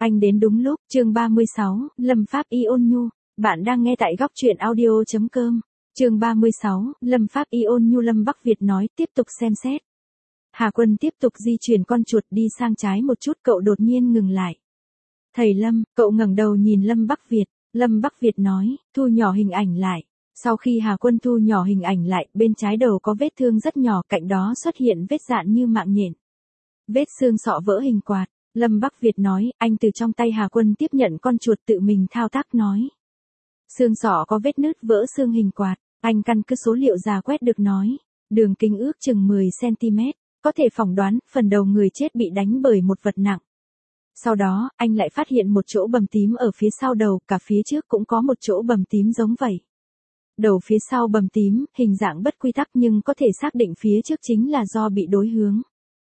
Anh đến đúng lúc, chương 36, Lâm Pháp Y ôn nhu. Bạn đang nghe tại góc truyện audio.com. Chương 36, Lâm Pháp Y ôn nhu. Lâm Bắc Việt nói, tiếp tục xem xét. Hà Quân tiếp tục di chuyển con chuột đi sang trái một chút, cậu đột nhiên ngừng lại. Thầy Lâm, cậu ngẩng đầu nhìn Lâm Bắc Việt. Lâm Bắc Việt nói, thu nhỏ hình ảnh lại. Sau khi Hà Quân thu nhỏ hình ảnh lại, bên trái đầu có vết thương rất nhỏ, cạnh đó xuất hiện vết dạn như mạng nhện. Vết xương sọ vỡ hình quạt. Lâm Bắc Việt nói, anh từ trong tay Hà Quân tiếp nhận con chuột tự mình thao tác nói. Xương sọ có vết nứt vỡ xương hình quạt, anh căn cứ số liệu rà quét được nói. Đường kính ước chừng 10cm, có thể phỏng đoán, phần đầu người chết bị đánh bởi một vật nặng. Sau đó, anh lại phát hiện một chỗ bầm tím ở phía sau đầu, cả phía trước cũng có một chỗ bầm tím giống vậy. Đầu phía sau bầm tím, hình dạng bất quy tắc nhưng có thể xác định phía trước chính là do bị đối hướng.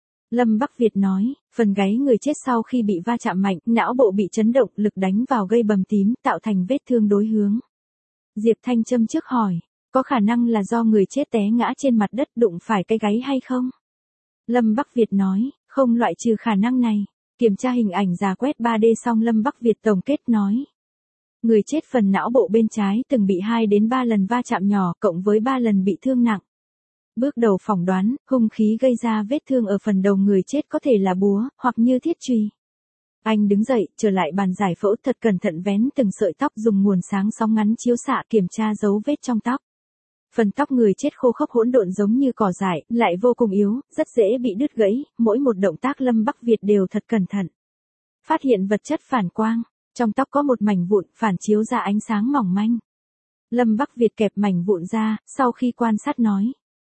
Lâm Bắc Việt nói, phần gáy người chết sau khi bị va chạm mạnh, não bộ bị chấn động, lực đánh vào gây bầm tím, tạo thành vết thương đối hướng. Diệp Thanh châm trước hỏi, có khả năng là do người chết té ngã trên mặt đất đụng phải cái gáy hay không? Lâm Bắc Việt nói, không loại trừ khả năng này. Kiểm tra hình ảnh rà quét 3D xong Lâm Bắc Việt tổng kết nói. Người chết phần não bộ bên trái từng bị 2 đến 3 lần va chạm nhỏ, cộng với 3 lần bị thương nặng. Bước đầu phỏng đoán, hung khí gây ra vết thương ở phần đầu người chết có thể là búa, hoặc như thiết chùy. Anh đứng dậy, trở lại bàn giải phẫu thật cẩn thận vén từng sợi tóc dùng nguồn sáng sóng ngắn chiếu xạ kiểm tra dấu vết trong tóc. Phần tóc người chết khô khốc hỗn độn giống như cỏ dại, lại vô cùng yếu, rất dễ bị đứt gãy, mỗi một động tác Lâm Bắc Việt đều thật cẩn thận. Phát hiện vật chất phản quang, trong tóc có một mảnh vụn phản chiếu ra ánh sáng mỏng manh. Lâm Bắc Việt kẹp mảnh vụn ra, sau khi quan sát nói.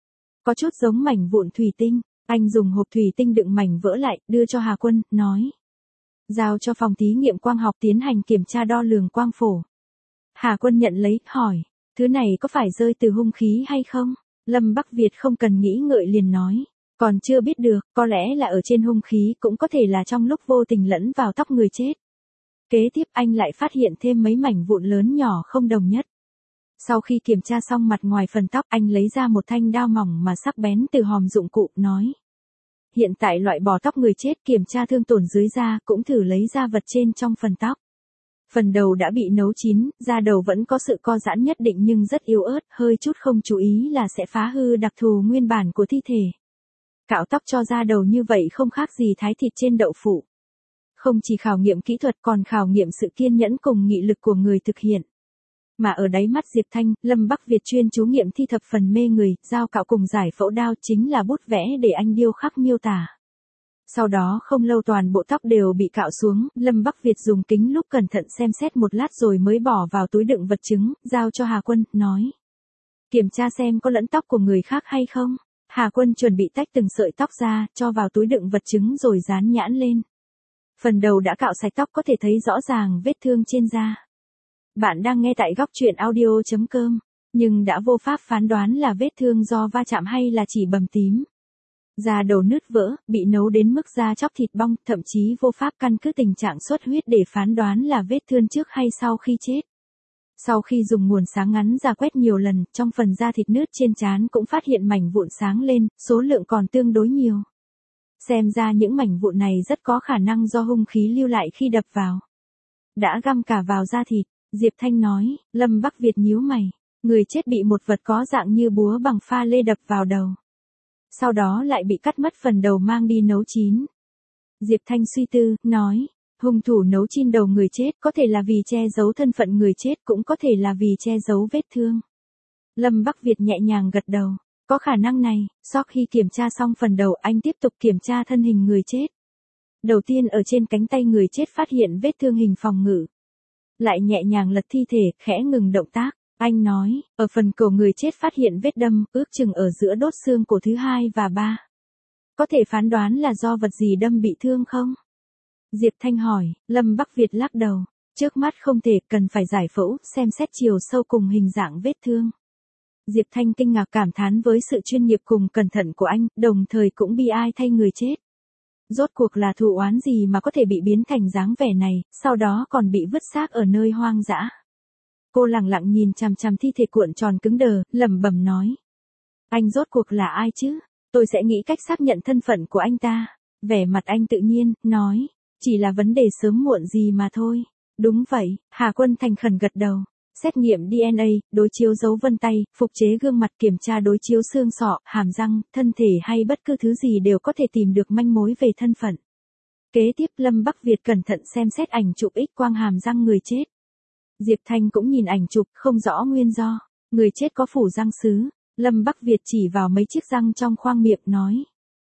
Có chút giống mảnh vụn thủy tinh, anh dùng hộp thủy tinh đựng mảnh vỡ lại, đưa cho Hà Quân, nói. Giao cho phòng thí nghiệm quang học tiến hành kiểm tra đo lường quang phổ. Hà Quân nhận lấy, hỏi, thứ này có phải rơi từ hung khí hay không? Lâm Bắc Việt không cần nghĩ ngợi liền nói, còn chưa biết được, có lẽ là ở trên hung khí, cũng có thể là trong lúc vô tình lẫn vào tóc người chết. Kế tiếp anh lại phát hiện thêm mấy mảnh vụn lớn nhỏ không đồng nhất. Sau khi kiểm tra xong mặt ngoài phần tóc, anh lấy ra một thanh đao mỏng mà sắc bén từ hòm dụng cụ, nói. Hiện tại loại bỏ tóc người chết, kiểm tra thương tổn dưới da, cũng thử lấy ra vật trên trong phần tóc. Phần đầu đã bị nấu chín, da đầu vẫn có sự co giãn nhất định nhưng rất yếu ớt, hơi chút không chú ý là sẽ phá hư đặc thù nguyên bản của thi thể. Cạo tóc cho da đầu như vậy không khác gì thái thịt trên đậu phụ. Không chỉ khảo nghiệm kỹ thuật còn khảo nghiệm sự kiên nhẫn cùng nghị lực của người thực hiện. Mà ở đáy mắt Diệp Thanh, Lâm Bắc Việt chuyên chú nghiệm thi thập phần mê người, dao cạo cùng giải phẫu đao chính là bút vẽ để anh điêu khắc miêu tả. Sau đó không lâu toàn bộ tóc đều bị cạo xuống, Lâm Bắc Việt dùng kính lúp cẩn thận xem xét một lát rồi mới bỏ vào túi đựng vật chứng, giao cho Hà Quân, nói. Kiểm tra xem có lẫn tóc của người khác hay không. Hà Quân chuẩn bị tách từng sợi tóc ra, cho vào túi đựng vật chứng rồi dán nhãn lên. Phần đầu đã cạo sạch tóc có thể thấy rõ ràng vết thương trên da. Bạn đang nghe tại góc truyện audio.com, nhưng đã vô pháp phán đoán là vết thương do va chạm hay là chỉ bầm tím. Da đầu nứt vỡ, bị nấu đến mức da chóc thịt bong, thậm chí vô pháp căn cứ tình trạng xuất huyết để phán đoán là vết thương trước hay sau khi chết. Sau khi dùng nguồn sáng ngắn rà quét nhiều lần, trong phần da thịt nứt trên trán cũng phát hiện mảnh vụn sáng lên, số lượng còn tương đối nhiều. Xem ra những mảnh vụn này rất có khả năng do hung khí lưu lại khi đập vào. Đã găm cả vào da thịt, Diệp Thanh nói. Lâm Bắc Việt nhíu mày, người chết bị một vật có dạng như búa bằng pha lê đập vào đầu. Sau đó lại bị cắt mất phần đầu mang đi nấu chín. Diệp Thanh suy tư, nói, hung thủ nấu chín đầu người chết có thể là vì che giấu thân phận người chết, cũng có thể là vì che giấu vết thương. Lâm Bắc Việt nhẹ nhàng gật đầu, có khả năng này. Sau khi kiểm tra xong phần đầu, anh tiếp tục kiểm tra thân hình người chết. Đầu tiên ở trên cánh tay người chết phát hiện vết thương hình phòng ngự. Lại nhẹ nhàng lật thi thể, khẽ ngừng động tác. Anh nói, ở phần cổ người chết phát hiện vết đâm, ước chừng ở giữa đốt xương cổ thứ 2 và 3. Có thể phán đoán là do vật gì đâm bị thương không? Diệp Thanh hỏi. Lâm Bắc Việt lắc đầu. Trước mắt không thể, cần phải giải phẫu, xem xét chiều sâu cùng hình dạng vết thương. Diệp Thanh kinh ngạc cảm thán với sự chuyên nghiệp cùng cẩn thận của anh, đồng thời cũng bi ai thay người chết. Rốt cuộc là thù oán gì mà có thể bị biến thành dáng vẻ này, sau đó còn bị vứt xác ở nơi hoang dã. Cô lặng lặng nhìn chằm chằm thi thể cuộn tròn cứng đờ, lẩm bẩm nói. Anh rốt cuộc là ai chứ? Tôi sẽ nghĩ cách xác nhận thân phận của anh ta. Vẻ mặt anh tự nhiên, nói. Chỉ là vấn đề sớm muộn gì mà thôi. Đúng vậy, Hà Quân thành khẩn gật đầu. Xét nghiệm DNA, đối chiếu dấu vân tay, phục chế gương mặt, kiểm tra đối chiếu xương sọ, hàm răng, thân thể hay bất cứ thứ gì đều có thể tìm được manh mối về thân phận. Kế tiếp Lâm Bắc Việt cẩn thận xem xét ảnh chụp X quang hàm răng người chết. Diệp Thanh cũng nhìn ảnh chụp, không rõ nguyên do. Người chết có phủ răng sứ. Lâm Bắc Việt chỉ vào mấy chiếc răng trong khoang miệng nói.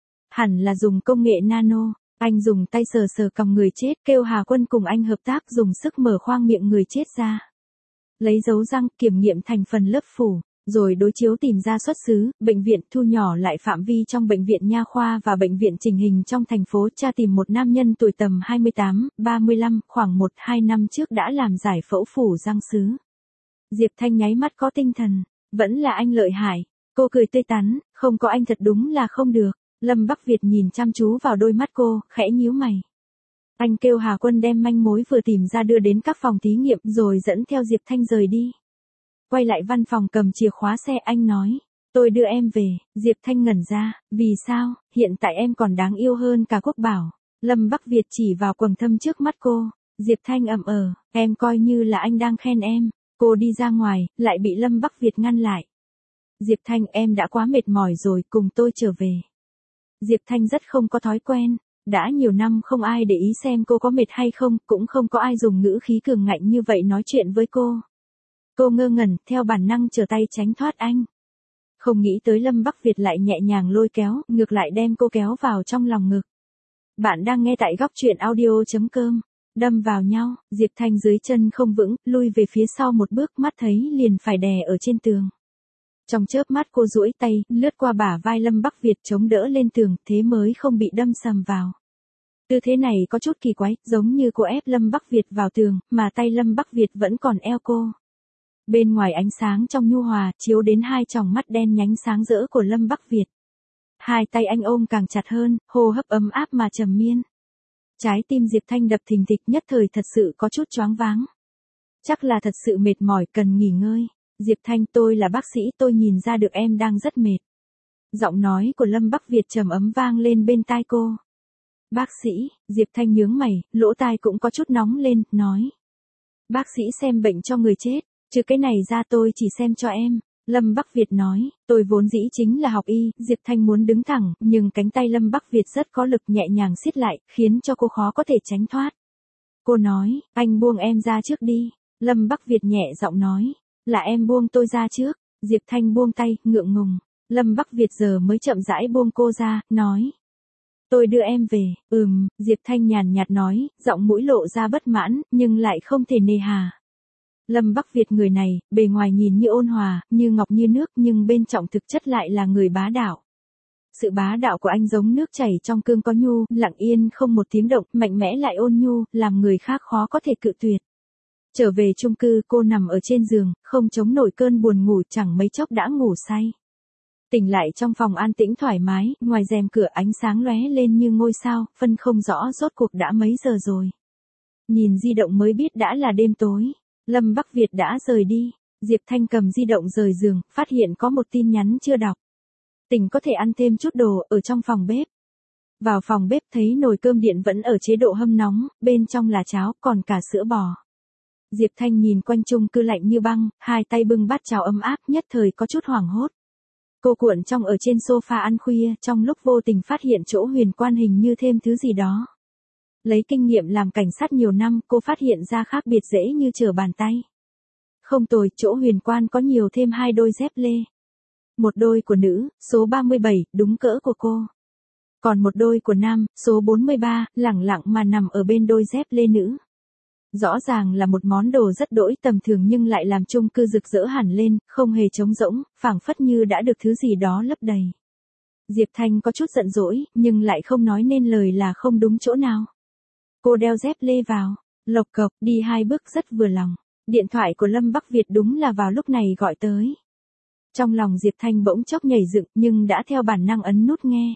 Hẳn là dùng công nghệ nano. Anh dùng tay sờ sờ cằm người chết, kêu Hà Quân cùng anh hợp tác dùng sức mở khoang miệng người chết ra. Lấy dấu răng, kiểm nghiệm thành phần lớp phủ, rồi đối chiếu tìm ra xuất xứ, bệnh viện, thu nhỏ lại phạm vi trong bệnh viện nha khoa và bệnh viện chỉnh hình trong thành phố, tra tìm một nam nhân tuổi tầm 28, 35, khoảng 1-2 năm trước đã làm giải phẫu phủ răng sứ. Diệp Thanh nháy mắt có tinh thần, vẫn là anh lợi hại. Cô cười tươi tắn, không có anh thật đúng là không được. Lâm Bắc Việt nhìn chăm chú vào đôi mắt cô, khẽ nhíu mày. Anh kêu Hà Quân đem manh mối vừa tìm ra đưa đến các phòng thí nghiệm rồi dẫn theo Diệp Thanh rời đi. Quay lại văn phòng cầm chìa khóa xe anh nói. Tôi đưa em về. Diệp Thanh ngẩn ra. Vì sao? Hiện tại em còn đáng yêu hơn cả Quốc Bảo. Lâm Bắc Việt chỉ vào quầng thâm trước mắt cô. Diệp Thanh em coi như là anh đang khen em. Cô đi ra ngoài, lại bị Lâm Bắc Việt ngăn lại. Diệp Thanh, em đã quá mệt mỏi rồi, cùng tôi trở về. Diệp Thanh rất không có thói quen. Đã nhiều năm không ai để ý xem cô có mệt hay không, cũng không có ai dùng ngữ khí cường ngạnh như vậy nói chuyện với cô. Cô ngơ ngẩn, theo bản năng trở tay tránh thoát anh. Không nghĩ tới Lâm Bắc Việt lại nhẹ nhàng lôi kéo, ngược lại đem cô kéo vào trong lòng ngực. Bạn đang nghe tại góc truyện audio.com. Đâm vào nhau, Diệp Thanh dưới chân không vững, lui về phía sau một bước, mắt thấy liền phải đè ở trên tường. Trong chớp mắt cô duỗi tay, lướt qua bả vai Lâm Bắc Việt chống đỡ lên tường, thế mới không bị đâm sầm vào. Tư thế này có chút kỳ quái, giống như cô ép Lâm Bắc Việt vào tường, mà tay Lâm Bắc Việt vẫn còn eo cô. Bên ngoài ánh sáng trong nhu hòa, chiếu đến hai tròng mắt đen nhánh sáng rỡ của Lâm Bắc Việt. Hai tay anh ôm càng chặt hơn, hô hấp ấm áp mà trầm miên. Trái tim Diệp Thanh đập thình thịch, nhất thời thật sự có chút choáng váng. Chắc là thật sự mệt mỏi, cần nghỉ ngơi. Diệp Thanh, tôi là bác sĩ, tôi nhìn ra được em đang rất mệt. Giọng nói của Lâm Bắc Việt trầm ấm vang lên bên tai cô. Bác sĩ, Diệp Thanh nhướng mày, lỗ tai cũng có chút nóng lên, nói. Bác sĩ xem bệnh cho người chết, chứ cái này ra tôi chỉ xem cho em. Lâm Bắc Việt nói, tôi vốn dĩ chính là học y. Diệp Thanh muốn đứng thẳng, nhưng cánh tay Lâm Bắc Việt rất có lực, nhẹ nhàng siết lại, khiến cho cô khó có thể tránh thoát. Cô nói, anh buông em ra trước đi. Lâm Bắc Việt nhẹ giọng nói, là em buông tôi ra trước. Diệp Thanh buông tay, ngượng ngùng. Lâm Bắc Việt giờ mới chậm rãi buông cô ra, nói. Tôi đưa em về. Diệp Thanh nhàn nhạt nói, giọng mũi lộ ra bất mãn, nhưng lại không thể nề hà. Lâm Bắc Việt người này, bề ngoài nhìn như ôn hòa, như ngọc như nước, nhưng bên trong thực chất lại là người bá đạo. Sự bá đạo của anh giống nước chảy trong cương có nhu, lặng yên không một tiếng động, mạnh mẽ lại ôn nhu, làm người khác khó có thể cự tuyệt. Trở về chung cư, cô nằm ở trên giường, không chống nổi cơn buồn ngủ, chẳng mấy chốc đã ngủ say. Tỉnh lại trong phòng an tĩnh thoải mái, ngoài rèm cửa ánh sáng lóe lên như ngôi sao, phân không rõ rốt cuộc đã mấy giờ rồi. Nhìn di động mới biết đã là đêm tối. Lâm Bắc Việt đã rời đi. Diệp Thanh cầm di động rời giường, phát hiện có một tin nhắn chưa đọc. Tỉnh có thể ăn thêm chút đồ ở trong phòng bếp. Vào phòng bếp thấy nồi cơm điện vẫn ở chế độ hâm nóng, bên trong là cháo, còn cả sữa bò. Diệp Thanh nhìn quanh chung cư lạnh như băng, hai tay bưng bát cháo ấm áp, nhất thời có chút hoảng hốt. Cô cuộn trong ở trên sofa ăn khuya, trong lúc vô tình phát hiện chỗ huyền quan hình như thêm thứ gì đó. Lấy kinh nghiệm làm cảnh sát nhiều năm, cô phát hiện ra khác biệt dễ như trở bàn tay. Không tồi, chỗ huyền quan có nhiều thêm 2 đôi dép lê. Một đôi của nữ, số 37, đúng cỡ của cô. Còn một đôi của nam, số 43, lẳng lặng mà nằm ở bên đôi dép lê nữ. Rõ ràng là một món đồ rất đỗi tầm thường nhưng lại làm chung cư rực rỡ hẳn lên, không hề trống rỗng, phảng phất như đã được thứ gì đó lấp đầy. Diệp Thanh có chút giận dỗi, nhưng lại không nói nên lời là không đúng chỗ nào. Cô đeo dép lê vào, lộc cộc, đi 2 bước rất vừa lòng. Điện thoại của Lâm Bắc Việt đúng là vào lúc này gọi tới. Trong lòng Diệp Thanh bỗng chốc nhảy dựng, nhưng đã theo bản năng ấn nút nghe.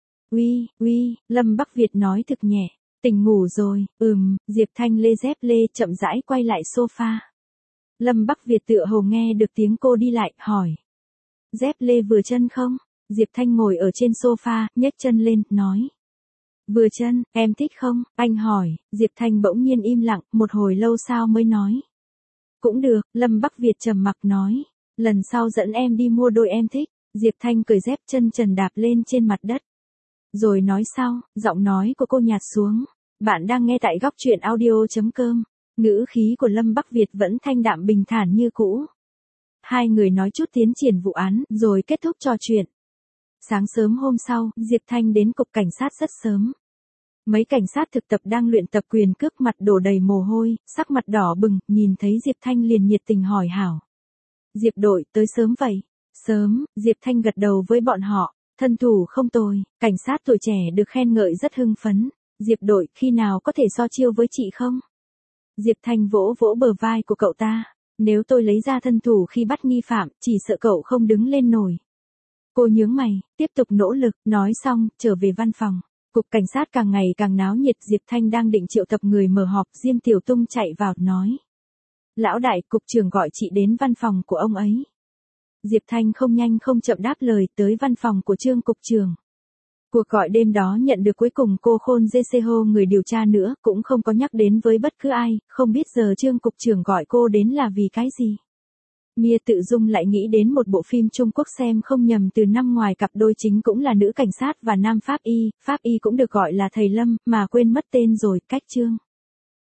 Uy, Lâm Bắc Việt nói thực nhẹ. Tỉnh ngủ rồi, Diệp Thanh lê dép lê chậm rãi quay lại sofa. Lâm Bắc Việt tựa hồ nghe được tiếng cô đi lại, hỏi. Dép lê vừa chân không? Diệp Thanh ngồi ở trên sofa, nhếch chân lên, nói. Vừa chân, em thích không? Anh hỏi, Diệp Thanh bỗng nhiên im lặng, một hồi lâu sau mới nói. Cũng được, Lâm Bắc Việt trầm mặc nói. Lần sau dẫn em đi mua đôi em thích. Diệp Thanh cởi dép chân trần đạp lên trên mặt đất. Rồi nói sau, giọng nói của cô nhạt xuống. Bạn đang nghe tại góc truyện audio.com. Ngữ khí của Lâm Bắc Việt vẫn thanh đạm bình thản như cũ. Hai người nói chút tiến triển vụ án, rồi kết thúc trò chuyện. Sáng sớm hôm sau, Diệp Thanh đến cục cảnh sát rất sớm. Mấy cảnh sát thực tập đang luyện tập quyền cước, mặt đổ đầy mồ hôi, sắc mặt đỏ bừng, nhìn thấy Diệp Thanh liền nhiệt tình hỏi hảo. Diệp đội, tới sớm vậy? Sớm, Diệp Thanh gật đầu với bọn họ. Thân thủ không tồi, cảnh sát tuổi trẻ được khen ngợi rất hưng phấn. Diệp đội, khi nào có thể so chiêu với chị không? Diệp Thanh vỗ vỗ bờ vai của cậu ta. Nếu tôi lấy ra thân thủ khi bắt nghi phạm, chỉ sợ cậu không đứng lên nổi. Cô nhướng mày, tiếp tục nỗ lực, nói xong, trở về văn phòng. Cục cảnh sát càng ngày càng náo nhiệt, Diệp Thanh đang định triệu tập người mở họp, Diêm Tiểu Tung chạy vào, nói. Lão đại, cục trưởng gọi chị đến văn phòng của ông ấy. Diệp Thanh không nhanh không chậm đáp lời, tới văn phòng của Trương cục trưởng. Cuộc gọi đêm đó nhận được cuối cùng cô Khôn Jseho người điều tra nữa, cũng không có nhắc đến với bất cứ ai, không biết giờ Trương cục trưởng gọi cô đến là vì cái gì. Mia tự dung lại nghĩ đến một bộ phim Trung Quốc xem không nhầm từ năm ngoài, cặp đôi chính cũng là nữ cảnh sát và nam pháp y cũng được gọi là thầy Lâm, mà quên mất tên rồi, cách Trương.